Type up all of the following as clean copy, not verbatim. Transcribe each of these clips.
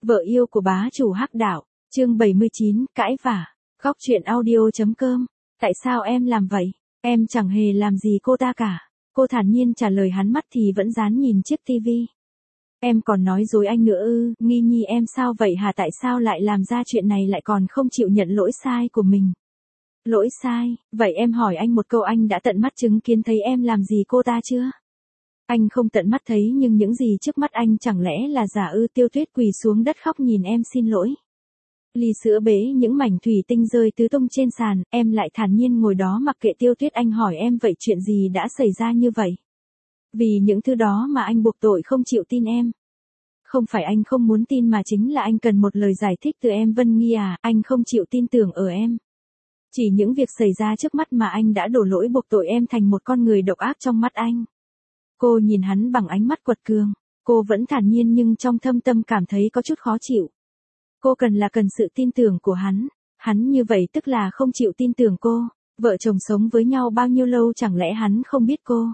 Vợ yêu của bá chủ hắc đạo, chương 79, cãi vả. Góc truyện audio.com. Tại sao em làm vậy? Em chẳng hề làm gì cô ta cả. Cô thản nhiên trả lời hắn, mắt thì vẫn dán nhìn chiếc tivi. Em còn nói dối anh nữa ư? Nghi nhi em sao vậy hả? Tại sao lại làm ra chuyện này, lại còn không chịu nhận lỗi sai của mình? Lỗi sai? Vậy em hỏi anh một câu, anh đã tận mắt chứng kiến thấy em làm gì cô ta chưa? Anh không tận mắt thấy, nhưng những gì trước mắt anh chẳng lẽ là giả ư? Tiêu Tuyết quỳ xuống đất khóc nhìn em xin lỗi. Ly sữa bể những mảnh thủy tinh rơi tứ tung trên sàn, em lại thản nhiên ngồi đó mặc kệ Tiêu Tuyết. Anh hỏi em vậy chuyện gì đã xảy ra như vậy? Vì những thứ đó mà anh buộc tội không chịu tin em. Không phải anh không muốn tin mà chính là anh cần một lời giải thích từ em. Vân Nghi à, anh không chịu tin tưởng ở em. Chỉ những việc xảy ra trước mắt mà anh đã đổ lỗi buộc tội em thành một con người độc ác trong mắt anh. Cô nhìn hắn bằng ánh mắt quật cường. Cô vẫn thản nhiên nhưng trong thâm tâm cảm thấy có chút khó chịu. Cô cần sự tin tưởng của hắn. Hắn như vậy tức là không chịu tin tưởng cô. Vợ chồng sống với nhau bao nhiêu lâu, chẳng lẽ hắn không biết cô?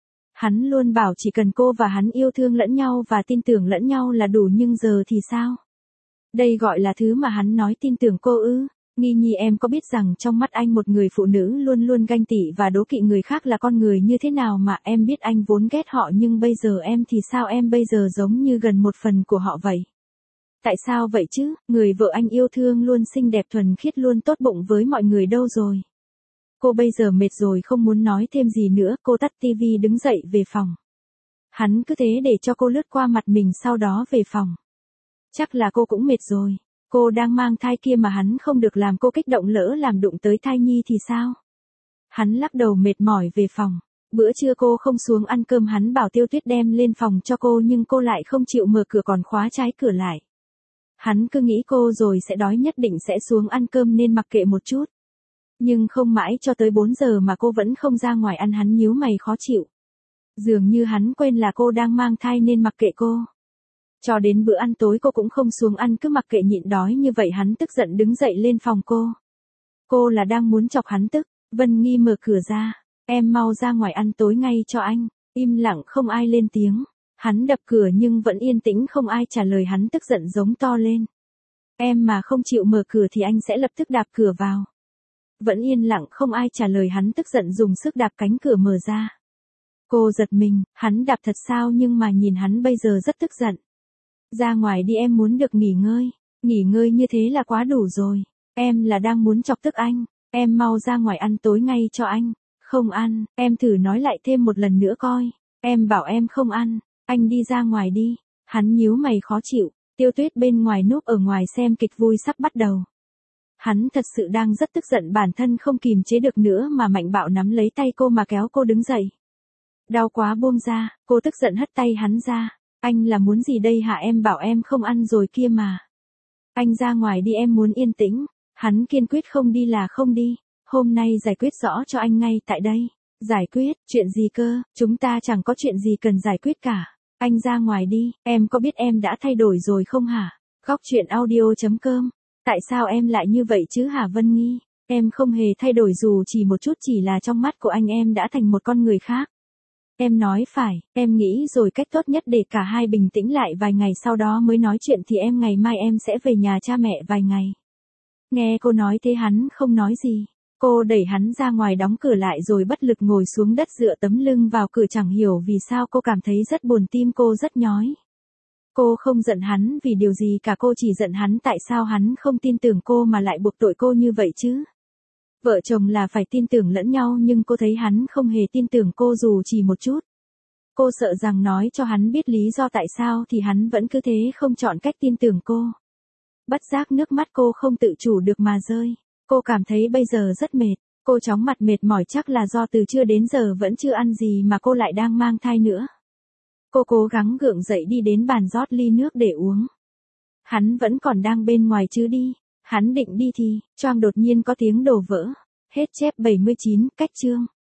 Hắn luôn bảo chỉ cần cô và hắn yêu thương lẫn nhau và tin tưởng lẫn nhau là đủ, nhưng giờ thì sao? Đây gọi là thứ mà hắn nói tin tưởng cô ư? Nghi nhi, em có biết rằng trong mắt anh một người phụ nữ luôn luôn ganh tị và đố kỵ người khác là con người như thế nào mà? Em biết anh vốn ghét họ, nhưng bây giờ em thì sao? Em bây giờ giống như gần một phần của họ vậy. Tại sao vậy chứ? Người vợ anh yêu thương luôn xinh đẹp thuần khiết, luôn tốt bụng với mọi người đâu rồi? Cô bây giờ mệt rồi, không muốn nói thêm gì nữa. Cô tắt tivi đứng dậy về phòng. Hắn cứ thế để cho cô lướt qua mặt mình, sau đó về phòng. Chắc là cô cũng mệt rồi. Cô đang mang thai kia mà hắn không được làm cô kích động, lỡ làm đụng tới thai nhi thì sao? Hắn lắc đầu mệt mỏi về phòng. Bữa trưa cô không xuống ăn cơm, hắn bảo Tiêu Tuyết đem lên phòng cho cô, nhưng cô lại không chịu mở cửa, còn khóa trái cửa lại. Hắn cứ nghĩ cô rồi sẽ đói, nhất định sẽ xuống ăn cơm nên mặc kệ một chút. Nhưng không mãi cho tới 4 giờ mà cô vẫn không ra ngoài ăn. Hắn nhíu mày khó chịu. Dường như hắn quên là cô đang mang thai nên mặc kệ cô. Cho đến bữa ăn tối cô cũng không xuống ăn, cứ mặc kệ nhịn đói như vậy. Hắn tức giận đứng dậy lên phòng cô. Cô là đang muốn chọc hắn tức. Vân Nghi mở cửa ra. Em mau ra ngoài ăn tối ngay cho anh. Im lặng, không ai lên tiếng. Hắn đập cửa nhưng vẫn yên tĩnh, không ai trả lời. Hắn tức giận giống to lên. Em mà không chịu mở cửa thì anh sẽ lập tức đạp cửa vào. Vẫn yên lặng, không ai trả lời. Hắn tức giận dùng sức đạp cánh cửa mở ra. Cô giật mình, hắn đạp thật sao? Nhưng mà nhìn hắn bây giờ rất tức giận. Ra ngoài đi, em muốn được nghỉ ngơi. Nghỉ ngơi như thế là quá đủ rồi. Em là đang muốn chọc tức anh. Em mau ra ngoài ăn tối ngay cho anh. Không ăn, em thử nói lại thêm một lần nữa coi. Em bảo em không ăn. Anh đi ra ngoài đi. Hắn nhíu mày khó chịu. Tiêu Tuyết bên ngoài núp ở ngoài xem kịch vui sắp bắt đầu. Hắn thật sự đang rất tức giận, bản thân không kìm chế được nữa mà mạnh bạo nắm lấy tay cô mà kéo cô đứng dậy. Đau quá, buông ra. Cô tức giận hất tay hắn ra. Anh là muốn gì đây hả? Em bảo em không ăn rồi kia mà. Anh ra ngoài đi, em muốn yên tĩnh. Hắn kiên quyết không đi là không đi. Hôm nay giải quyết rõ cho anh ngay tại đây. Giải quyết? Chuyện gì cơ? Chúng ta chẳng có chuyện gì cần giải quyết cả. Anh ra ngoài đi. Em có biết em đã thay đổi rồi không hả? Góc truyện audio.com. Tại sao em lại như vậy chứ hả Vân Nghi? Em không hề thay đổi dù chỉ một chút, chỉ là trong mắt của anh em đã thành một con người khác. Em nói phải, em nghĩ rồi cách tốt nhất để cả hai bình tĩnh lại vài ngày sau đó mới nói chuyện thì em. Ngày mai em sẽ về nhà cha mẹ vài ngày. Nghe cô nói thế hắn không nói gì. Cô đẩy hắn ra ngoài, đóng cửa lại rồi bất lực ngồi xuống đất dựa tấm lưng vào cửa. Chẳng hiểu vì sao cô cảm thấy rất buồn, tim cô rất nhói. Cô không giận hắn vì điều gì cả, cô chỉ giận hắn tại sao hắn không tin tưởng cô mà lại buộc tội cô như vậy chứ. Vợ chồng là phải tin tưởng lẫn nhau, nhưng cô thấy hắn không hề tin tưởng cô dù chỉ một chút. Cô sợ rằng nói cho hắn biết lý do tại sao thì hắn vẫn cứ thế không chọn cách tin tưởng cô. Bất giác nước mắt cô không tự chủ được mà rơi. Cô cảm thấy bây giờ rất mệt. Cô chóng mặt mệt mỏi, chắc là do từ trưa đến giờ vẫn chưa ăn gì mà cô lại đang mang thai nữa. Cô cố gắng gượng dậy đi đến bàn rót ly nước để uống. Hắn vẫn còn đang bên ngoài chứ đi. Hắn định đi thì, choang đột nhiên có tiếng đổ vỡ. Hết chép 79, cách chương.